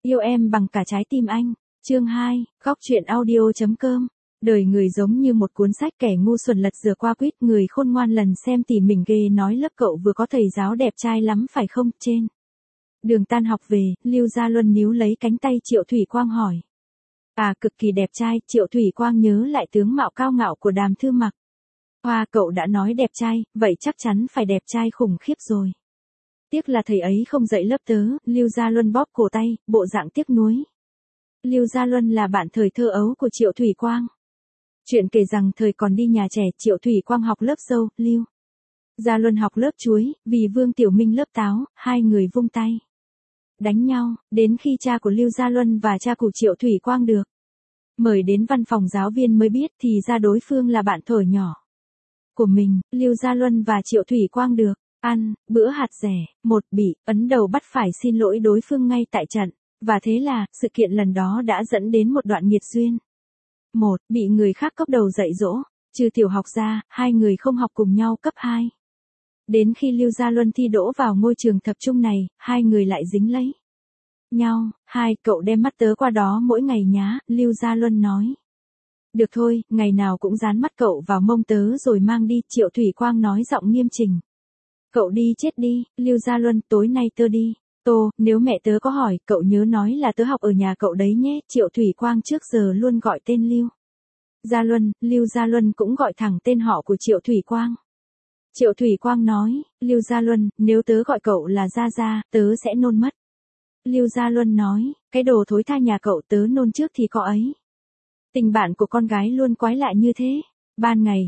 Yêu em bằng cả trái tim anh. Chương 2, góc truyện audio.com. Đời người giống như một cuốn sách, kẻ ngu xuẩn lật dừa qua quýt, người khôn ngoan lần xem tỉ mỉm ghê nói lớp cậu vừa có thầy giáo đẹp trai lắm phải không? Trên đường tan học về, Lưu Gia Luân níu lấy cánh tay Triệu Thủy Quang hỏi. À, cực kỳ đẹp trai. Triệu Thủy Quang nhớ lại tướng mạo cao ngạo của Đàm Thư Mặc. Hoa, cậu đã nói đẹp trai, vậy chắc chắn phải đẹp trai khủng khiếp rồi. Tiếc là thầy ấy không dạy lớp tớ. Lưu Gia Luân bóp cổ tay, bộ dạng tiếc nuối. Lưu Gia Luân là bạn thời thơ ấu của Triệu Thủy Quang. Chuyện kể rằng thời còn đi nhà trẻ, Triệu Thủy Quang học lớp dâu, Lưu Gia Luân học lớp chuối, vì Vương Tiểu Minh lớp táo, hai người vung tay đánh nhau, đến khi cha của Lưu Gia Luân và cha của Triệu Thủy Quang được mời đến văn phòng giáo viên mới biết thì ra đối phương là bạn thuở nhỏ của mình. Lưu Gia Luân và Triệu Thủy Quang được ăn bữa hạt rẻ, một bị ấn đầu bắt phải xin lỗi đối phương ngay tại trận, và thế là sự kiện lần đó đã dẫn đến một đoạn nghiệt duyên. Một, bị người khác cốc đầu dạy dỗ. Trừ tiểu học ra, hai người không học cùng nhau cấp 2. Đến khi Lưu Gia Luân thi đỗ vào ngôi trường tập trung này, hai người lại dính lấy nhau. Hai, cậu đem mắt tớ qua đó mỗi ngày nhá, Lưu Gia Luân nói. Được thôi, ngày nào cũng dán mắt cậu vào mông tớ rồi mang đi, Triệu Thủy Quang nói giọng nghiêm chỉnh. Cậu đi chết đi, Lưu Gia Luân, tối nay tớ đi. Tô, nếu mẹ tớ có hỏi, cậu nhớ nói là tớ học ở nhà cậu đấy nhé. Triệu Thủy Quang trước giờ luôn gọi tên Lưu Gia Luân, Lưu Gia Luân cũng gọi thẳng tên họ của Triệu Thủy Quang. Triệu Thủy Quang nói, Lưu Gia Luân, nếu tớ gọi cậu là Gia Gia, tớ sẽ nôn mất. Lưu Gia Luân nói, cái đồ thối tha nhà cậu tớ nôn trước thì có ấy. Tình bạn của con gái luôn quái lạ như thế. Ban ngày,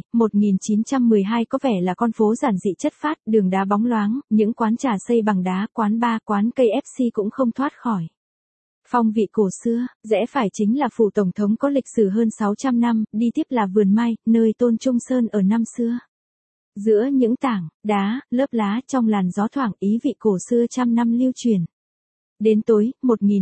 1912 có vẻ là con phố giản dị chất phác, đường đá bóng loáng, những quán trà xây bằng đá, quán bar, quán KFC cũng không thoát khỏi phong vị cổ xưa. Rẽ phải chính là phủ tổng thống có lịch sử hơn 600 năm, đi tiếp là vườn mai, nơi Tôn Trung Sơn ở năm xưa. Giữa những tảng đá, lớp lá trong làn gió thoảng, ý vị cổ xưa trăm năm lưu truyền. Đến tối,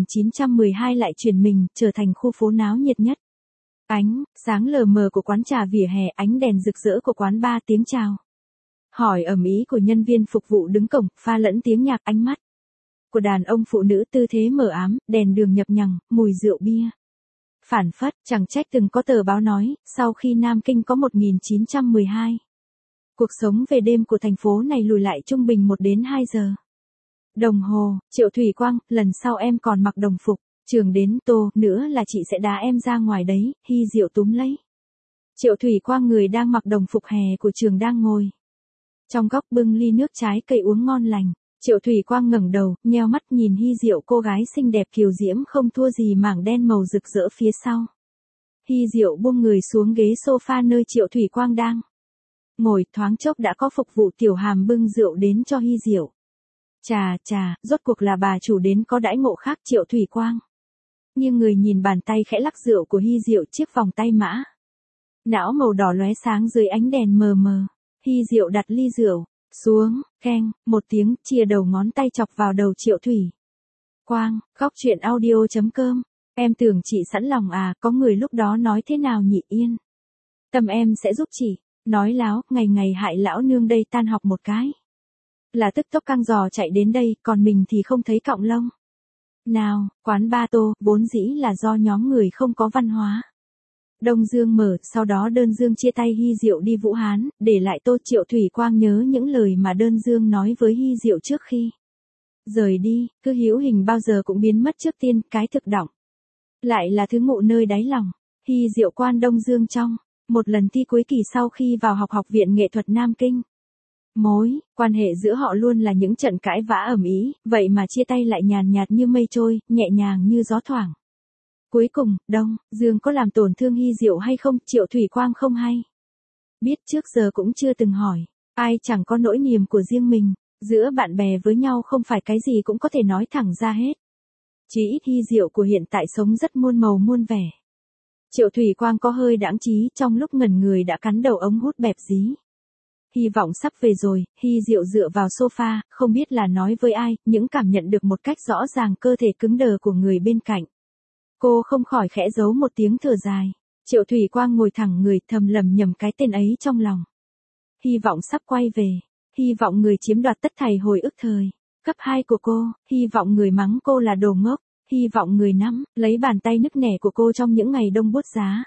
1912 lại chuyển mình, trở thành khu phố náo nhiệt nhất. Ánh sáng lờ mờ của quán trà vỉa hè, ánh đèn rực rỡ của quán bar, tiếng chào hỏi ầm ĩ của nhân viên phục vụ đứng cổng, pha lẫn tiếng nhạc, ánh mắt của đàn ông phụ nữ tư thế mờ ám, đèn đường nhập nhằng, mùi rượu bia phảng phất. Chẳng trách từng có tờ báo nói, sau khi Nam Kinh có 1912, cuộc sống về đêm của thành phố này lùi lại trung bình 1 đến 2 giờ đồng hồ. Triệu Thủy Quang, lần sau em còn mặc đồng phục trường đến, Tô, nữa là chị sẽ đá em ra ngoài đấy. Hy Diệu túm lấy Triệu Thủy Quang, người đang mặc đồng phục hè của trường, đang ngồi trong góc bưng ly nước trái cây uống ngon lành. Triệu Thủy Quang ngẩng đầu, nheo mắt nhìn Hy Diệu, cô gái xinh đẹp kiều diễm không thua gì mảng đen màu rực rỡ phía sau. Hy Diệu buông người xuống ghế sofa nơi Triệu Thủy Quang đang ngồi, thoáng chốc đã có phục vụ tiểu hàm bưng rượu đến cho Hy Diệu. Chà, rốt cuộc là bà chủ đến có đãi ngộ khác. Triệu Thủy Quang nhưng người nhìn bàn tay khẽ lắc rượu của Hy Diệu, chiếc vòng tay mã não màu đỏ lóe sáng dưới ánh đèn mờ mờ. Hy Diệu đặt ly rượu xuống, keng một tiếng, chìa đầu ngón tay chọc vào đầu Triệu Thủy Quang. Góc truyện audio.com. Em tưởng chị sẵn lòng à, có người lúc đó nói thế nào nhỉ? Yên tâm, em sẽ giúp chị. Nói láo, ngày ngày hại lão nương đây, tan học một cái là tức tốc căng giò chạy đến đây, còn mình thì không thấy cọng lông nào. Quán ba Tô, vốn dĩ là do nhóm người không có văn hóa Đông Dương mở, sau đó Đơn Dương chia tay Hy Diệu đi Vũ Hán, để lại Tô. Triệu Thủy Quang nhớ những lời mà Đơn Dương nói với Hy Diệu trước khi rời đi, cứ hữu hình bao giờ cũng biến mất trước tiên, cái thực động lại là thứ ngụ nơi đáy lòng. Hy Diệu quan Đông Dương trong một lần thi cuối kỳ sau khi vào học viện nghệ thuật Nam Kinh. Mối quan hệ giữa họ luôn là những trận cãi vã ầm ĩ, vậy mà chia tay lại nhàn nhạt như mây trôi, nhẹ nhàng như gió thoảng. Cuối cùng, Đông Dương có làm tổn thương Hy Diệu hay không, Triệu Thủy Quang không hay biết, trước giờ cũng chưa từng hỏi. Ai chẳng có nỗi niềm của riêng mình, giữa bạn bè với nhau không phải cái gì cũng có thể nói thẳng ra hết. Chỉ ít Hy Diệu của hiện tại sống rất muôn màu muôn vẻ. Triệu Thủy Quang có hơi đãng trí, trong lúc ngẩn người đã cắn đầu ống hút bẹp dí. Hy vọng sắp về rồi. Hy Diệu dựa vào sofa, không biết là nói với ai, những cảm nhận được một cách rõ ràng cơ thể cứng đờ của người bên cạnh. Cô không khỏi khẽ giấu một tiếng thở dài. Triệu Thủy Quang ngồi thẳng người, thầm lầm nhầm cái tên ấy trong lòng. Hy vọng sắp quay về. Hy vọng người chiếm đoạt tất thảy hồi ức thời cấp 2 của cô. Hy vọng người mắng cô là đồ ngốc. Hy vọng người nắm, lấy bàn tay nứt nẻ của cô trong những ngày đông buốt giá.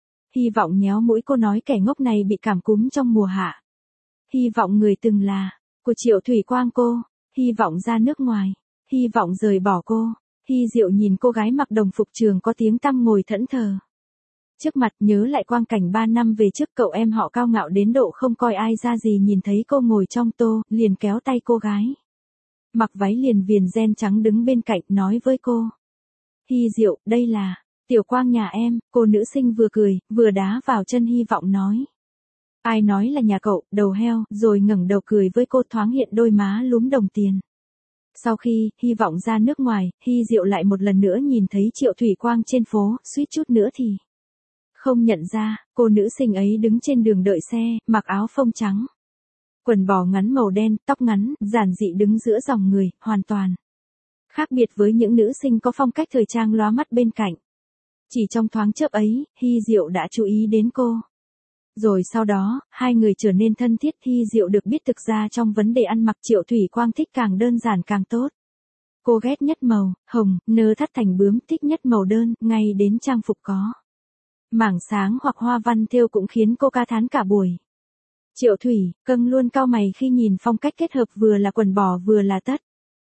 Hy vọng nhéo mũi cô nói kẻ ngốc này bị cảm cúm trong mùa hạ. Hy vọng người từng là, của Triệu Thủy Quang cô, hy vọng ra nước ngoài, hy vọng rời bỏ cô. Hy Diệu nhìn cô gái mặc đồng phục trường có tiếng tăm ngồi thẫn thờ. Trước mặt nhớ lại quang cảnh 3 năm về trước, cậu em họ cao ngạo đến độ không coi ai ra gì, nhìn thấy cô ngồi trong tô, liền kéo tay cô gái. Mặc váy liền viền ren trắng đứng bên cạnh nói với cô. Hy Diệu, đây là, Tiểu Quang nhà em, cô nữ sinh vừa cười, vừa đá vào chân Hy vọng nói. Ai nói là nhà cậu, đầu heo, rồi ngẩng đầu cười với cô, thoáng hiện đôi má lúm đồng tiền. Sau khi, Hy vọng ra nước ngoài, Hy Diệu lại một lần nữa nhìn thấy Triệu Thủy Quang trên phố, suýt chút nữa thì không nhận ra, cô nữ sinh ấy đứng trên đường đợi xe, mặc áo phông trắng. Quần bò ngắn màu đen, tóc ngắn, giản dị đứng giữa dòng người, hoàn toàn khác biệt với những nữ sinh có phong cách thời trang lóa mắt bên cạnh. Chỉ trong thoáng chớp ấy, Hy Diệu đã chú ý đến cô. Rồi sau đó, hai người trở nên thân thiết. Hy Diệu được biết thực ra trong vấn đề ăn mặc Triệu Thủy Quang thích càng đơn giản càng tốt. Cô ghét nhất màu hồng, nơ thắt thành bướm, thích nhất màu đơn, ngay đến trang phục có mảng sáng hoặc hoa văn thêu cũng khiến cô ca thán cả buổi. Triệu Thủy, câng luôn cau mày khi nhìn phong cách kết hợp vừa là quần bò vừa là tất.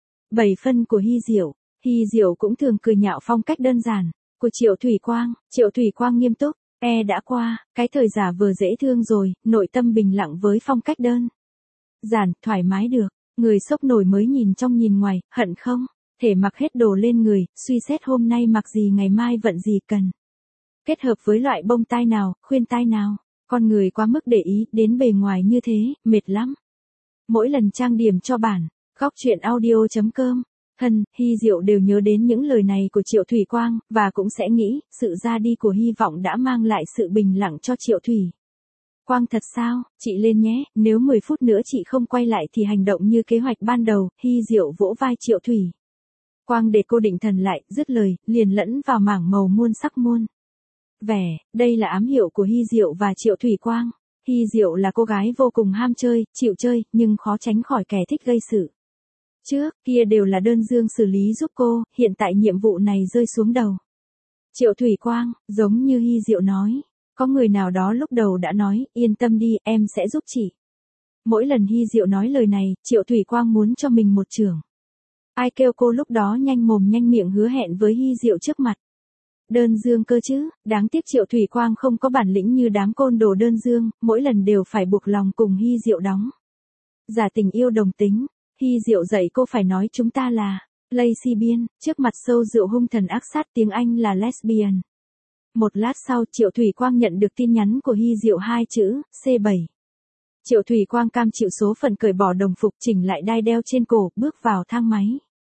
7 phân của Hy Diệu. Hy Diệu cũng thường cười nhạo phong cách đơn giản của Triệu Thủy Quang. Triệu Thủy Quang nghiêm túc, đã qua, cái thời giả vờ dễ thương rồi, nội tâm bình lặng với phong cách đơn giản, thoải mái được. Người sốc nổi mới nhìn trong nhìn ngoài, hận không thể mặc hết đồ lên người, suy xét hôm nay mặc gì ngày mai vận gì cần. Kết hợp với loại bông tai nào, khuyên tai nào. Con người quá mức để ý đến bề ngoài như thế, mệt lắm. Mỗi lần trang điểm cho bản góc truyện audio.com, thân, Hy Diệu đều nhớ đến những lời này của Triệu Thủy Quang, và cũng sẽ nghĩ, sự ra đi của Hy vọng đã mang lại sự bình lặng cho Triệu Thủy Quang thật sao, chị lên nhé, nếu 10 phút nữa chị không quay lại thì hành động như kế hoạch ban đầu. Hy Diệu vỗ vai Triệu Thủy Quang để cô định thần lại, dứt lời, liền lẫn vào mảng màu muôn sắc muôn vẻ. Đây là ám hiệu của Hy Diệu và Triệu Thủy Quang. Hy Diệu là cô gái vô cùng ham chơi, chịu chơi, nhưng khó tránh khỏi kẻ thích gây sự. Trước kia đều là đơn dương xử lý giúp cô, hiện tại nhiệm vụ này rơi xuống đầu Triệu Thủy Quang. Giống như Hy Diệu nói, có người nào đó lúc đầu đã nói, yên tâm đi, em sẽ giúp chị. Mỗi lần Hy Diệu nói lời này, Triệu Thủy Quang muốn cho mình một chưởng. Ai kêu cô lúc đó nhanh mồm nhanh miệng hứa hẹn với Hy Diệu trước mặt. Đơn dương cơ chứ, đáng tiếc Triệu Thủy Quang không có bản lĩnh như đám côn đồ đơn dương, mỗi lần đều phải buộc lòng cùng Hy Diệu đóng giả tình yêu đồng tính. Hy Diệu dạy cô phải nói chúng ta là lesbian, trước mặt sâu rượu hung thần ác sát, tiếng Anh là lesbian. Một lát sau, Triệu Thủy Quang nhận được tin nhắn của Hy Diệu, 2 chữ, C7. Triệu Thủy Quang cam chịu số phận, cởi bỏ đồng phục, chỉnh lại đai đeo trên cổ, bước vào thang máy.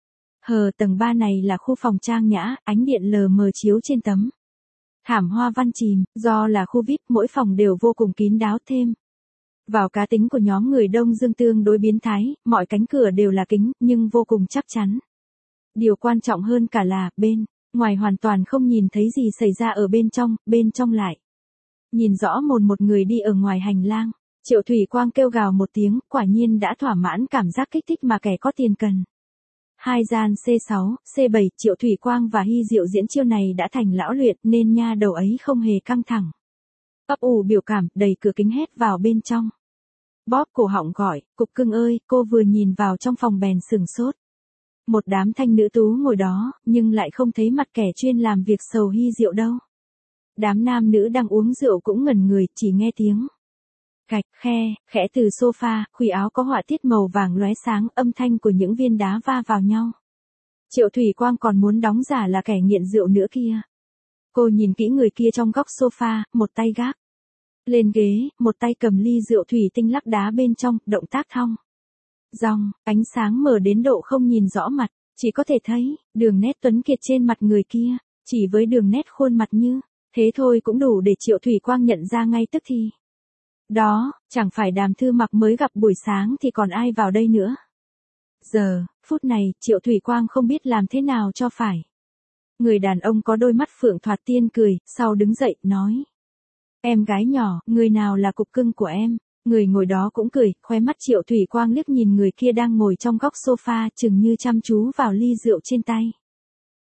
Tầng 3 này là khu phòng trang nhã, ánh điện lờ mờ chiếu trên tấm thảm hoa văn chìm, do là khu VIP, mỗi phòng đều vô cùng kín đáo, thêm vào cá tính của nhóm người Đông Dương tương đối biến thái, mọi cánh cửa đều là kính, nhưng vô cùng chắc chắn. Điều quan trọng hơn cả là, bên ngoài hoàn toàn không nhìn thấy gì xảy ra ở bên trong lại nhìn rõ một người đi ở ngoài hành lang. Triệu Thủy Quang kêu gào một tiếng, quả nhiên đã thỏa mãn cảm giác kích thích mà kẻ có tiền cần. Hai gian C6, C7, Triệu Thủy Quang và Hy Diệu diễn chiêu này đã thành lão luyện, nên nha đầu ấy không hề căng thẳng. Ấp ủ biểu cảm, đẩy cửa kính hét vào bên trong. Bóp cổ họng gọi, cục cưng ơi, cô vừa nhìn vào trong phòng bèn sửng sốt. Một đám thanh nữ tú ngồi đó, nhưng lại không thấy mặt kẻ chuyên làm việc sầu Hy Diệu đâu. Đám nam nữ đang uống rượu cũng ngẩn người, chỉ nghe tiếng gạch, khẽ từ sofa, khuy áo có họa tiết màu vàng lóe sáng, âm thanh của những viên đá va vào nhau. Triệu Thủy Quang còn muốn đóng giả là kẻ nghiện rượu nữa kia. Cô nhìn kỹ người kia trong góc sofa, một tay gác lên ghế, một tay cầm ly rượu thủy tinh lắc đá bên trong, động tác thong dong, ánh sáng mờ đến độ không nhìn rõ mặt, chỉ có thể thấy đường nét tuấn kiệt trên mặt người kia. Chỉ với đường nét khuôn mặt như thế thôi cũng đủ để Triệu Thủy Quang nhận ra ngay tức thì. Đó, chẳng phải Đàm Thư Mặc mới gặp buổi sáng thì còn ai vào đây nữa. Giờ, phút này, Triệu Thủy Quang không biết làm thế nào cho phải. Người đàn ông có đôi mắt phượng thoạt tiên cười, sau đứng dậy, nói. Em gái nhỏ, người nào là cục cưng của em? Người ngồi đó cũng cười, khóe mắt Triệu Thủy Quang liếc nhìn người kia đang ngồi trong góc sofa, chừng như chăm chú vào ly rượu trên tay.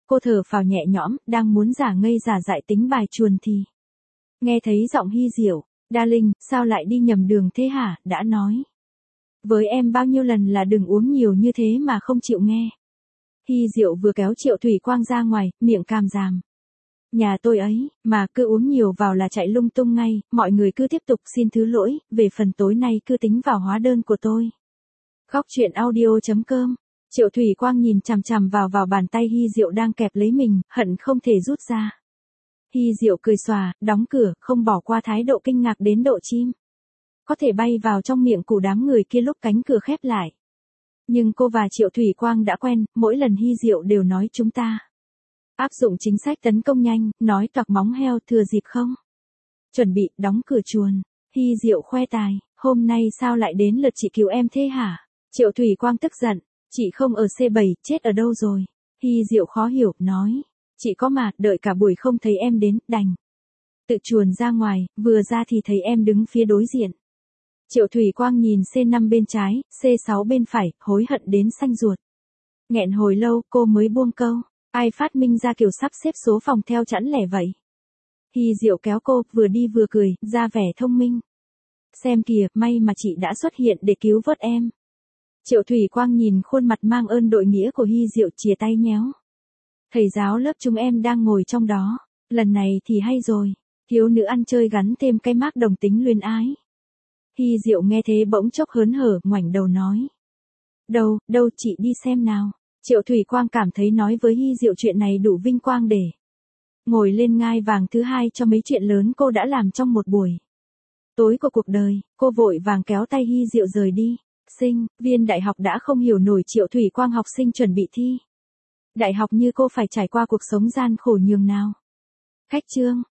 Cô thở phào nhẹ nhõm, đang muốn giả ngây giả dại tính bài chuồn thì nghe thấy giọng Hy Diệu, "Darling, sao lại đi nhầm đường thế hả, đã nói với em bao nhiêu lần là đừng uống nhiều như thế mà không chịu nghe." Hy Diệu vừa kéo Triệu Thủy Quang ra ngoài, miệng càm ràm. "Nhà tôi ấy, mà cứ uống nhiều vào là chạy lung tung ngay, mọi người cứ tiếp tục xin thứ lỗi, về phần tối nay cứ tính vào hóa đơn của tôi." Góc truyện audio.com. Triệu Thủy Quang nhìn chằm chằm vào bàn tay Hy Diệu đang kẹp lấy mình, hận không thể rút ra. Hy Diệu cười xòa, đóng cửa, không bỏ qua thái độ kinh ngạc đến độ chim có thể bay vào trong miệng của đám người kia lúc cánh cửa khép lại. Nhưng cô và Triệu Thủy Quang đã quen, mỗi lần Hy Diệu đều nói chúng ta áp dụng chính sách tấn công nhanh, nói toạc móng heo thừa dịp không chuẩn bị đóng cửa chuồn. Hy Diệu khoe tài, "Hôm nay sao lại đến lượt chị cứu em thế hả?" Triệu Thủy Quang tức giận, "Chị không ở C7, chết ở đâu rồi?" Hy Diệu khó hiểu, nói, "Chị có mà, đợi cả buổi không thấy em đến, đành tự chuồn ra ngoài, vừa ra thì thấy em đứng phía đối diện." Triệu Thủy Quang nhìn C5 bên trái, C6 bên phải, hối hận đến xanh ruột. Nghẹn hồi lâu, cô mới buông câu, "Ai phát minh ra kiểu sắp xếp số phòng theo chẵn lẻ vậy?" Hy Diệu kéo cô, vừa đi vừa cười, ra vẻ thông minh. "Xem kìa, may mà chị đã xuất hiện để cứu vớt em." Triệu Thủy Quang nhìn khuôn mặt mang ơn đội nghĩa của Hy Diệu, chìa tay nhéo. "Thầy giáo lớp chúng em đang ngồi trong đó, lần này thì hay rồi." Thiếu nữ ăn chơi gắn thêm cái mác đồng tính luyến ái. Hy Diệu nghe thế bỗng chốc hớn hở, ngoảnh đầu nói, đâu chị đi xem nào." Triệu Thủy Quang cảm thấy nói với Hy Diệu chuyện này đủ vinh quang để ngồi lên ngai vàng thứ hai cho mấy chuyện lớn cô đã làm trong một buổi tối của cuộc đời. Cô vội vàng kéo tay Hy Diệu rời đi. Sinh viên đại học đã không hiểu nổi Triệu Thủy Quang học sinh chuẩn bị thi đại học như cô phải trải qua cuộc sống gian khổ nhường nào. Khách chương.